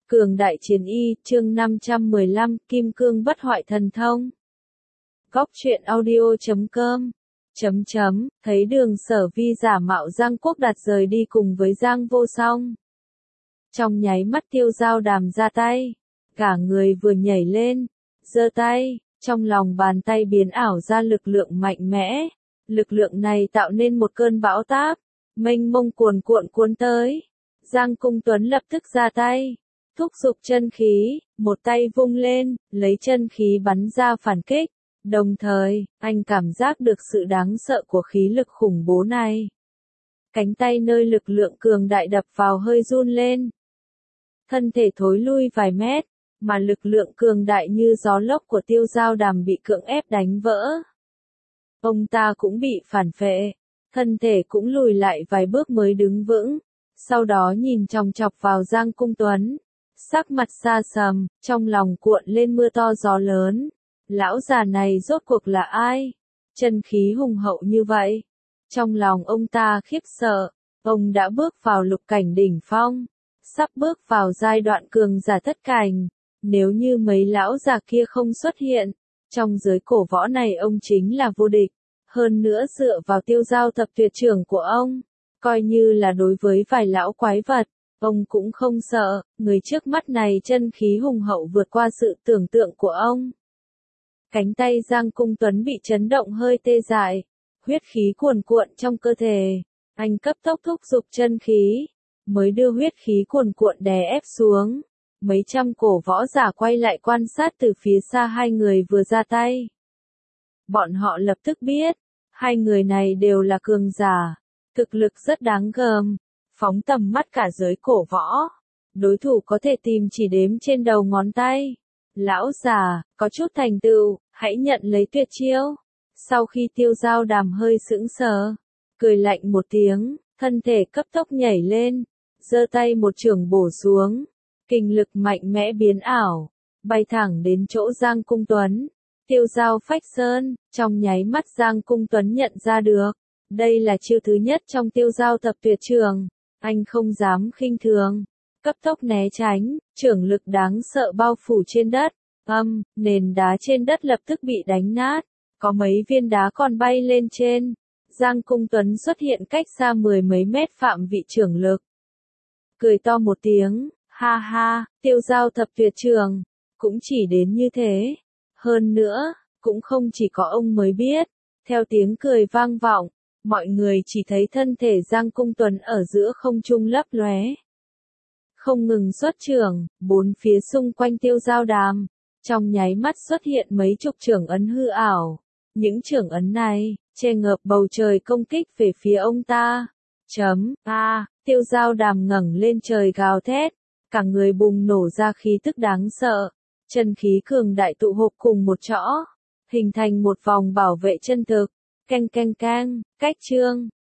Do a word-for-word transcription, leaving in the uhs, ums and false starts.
Cường đại chiến y, chương năm trăm mười lăm, Kim cương bất hoại thần thông. Góc truyện audio chấm com. Chấm chấm, thấy Đường Sở Vi giả mạo Giang Quốc Đạt rời đi cùng với Giang Vô Song. Trong nháy mắt Tiêu Dao Đàm ra tay, cả người vừa nhảy lên, giơ tay, trong lòng bàn tay biến ảo ra lực lượng mạnh mẽ. Lực lượng này tạo nên một cơn bão táp, mênh mông cuồn cuộn cuốn tới. Giang Cung Tuấn lập tức ra tay, thúc giục chân khí, một tay vung lên, lấy chân khí bắn ra phản kích. Đồng thời, anh cảm giác được sự đáng sợ của khí lực khủng bố này. Cánh tay nơi lực lượng cường đại đập vào hơi run lên. Thân thể thối lui vài mét, mà lực lượng cường đại như gió lốc của Tiêu Dao Đàm bị cưỡng ép đánh vỡ. Ông ta cũng bị phản phệ, thân thể cũng lùi lại vài bước mới đứng vững, sau đó nhìn chòng chọc vào Giang Cung Tuấn. Sắc mặt xa sầm, trong lòng cuộn lên mưa to gió lớn. Lão già này rốt cuộc là ai? Chân khí hùng hậu như vậy. Trong lòng ông ta khiếp sợ, ông đã bước vào lục cảnh đỉnh phong, sắp bước vào giai đoạn cường giả thất cảnh. Nếu như mấy lão già kia không xuất hiện, trong giới cổ võ này ông chính là vô địch. Hơn nữa dựa vào Tiêu Dao thập tuyệt trưởng của ông, coi như là đối với vài lão quái vật, ông cũng không sợ. Người trước mắt này chân khí hùng hậu vượt qua sự tưởng tượng của ông. Cánh tay Giang Cung Tuấn bị chấn động hơi tê dại, huyết khí cuồn cuộn trong cơ thể. Anh cấp tốc thúc giục chân khí, mới đưa huyết khí cuồn cuộn đè ép xuống. Mấy trăm cổ võ giả quay lại quan sát từ phía xa hai người vừa ra tay. Bọn họ lập tức biết, hai người này đều là cường giả, thực lực rất đáng gờm, phóng tầm mắt cả giới cổ võ. Đối thủ có thể tìm chỉ đếm trên đầu ngón tay. Lão già, có chút thành tựu, hãy nhận lấy tuyệt chiêu. Sau khi Tiêu Dao Đàm hơi sững sờ, cười lạnh một tiếng, thân thể cấp tốc nhảy lên, giơ tay một chưởng bổ xuống, kình lực mạnh mẽ biến ảo, bay thẳng đến chỗ Giang Cung Tuấn. Tiêu Dao phách sơn, trong nháy mắt Giang Cung Tuấn nhận ra được, đây là chiêu thứ nhất trong Tiêu Dao thập tuyệt trường. Anh không dám khinh thường, cấp tốc né tránh, chưởng lực đáng sợ bao phủ trên đất. Âm, nền đá trên đất lập tức bị đánh nát, có mấy viên đá còn bay lên trên. Giang Cung Tuấn xuất hiện cách xa mười mấy mét phạm vị chưởng lực. Cười to một tiếng, ha ha, Tiêu Dao thập tuyệt trường, cũng chỉ đến như thế. Hơn nữa, cũng không chỉ có ông mới biết. Theo tiếng cười vang vọng, mọi người chỉ thấy thân thể Giang Cung Tuấn ở giữa không trung lấp lóe. Không ngừng xuất chưởng, bốn phía xung quanh Tiêu Dao Đàm, trong nháy mắt xuất hiện mấy chục chưởng ấn hư ảo. Những chưởng ấn này, che ngợp bầu trời công kích về phía ông ta. Chấm, a, Tiêu Dao Đàm ngẩng lên trời gào thét, cả người bùng nổ ra khí tức đáng sợ. Chân khí cường đại tụ họp cùng một chỗ, hình thành một vòng bảo vệ chân thực. Canh canh canh, cách chương.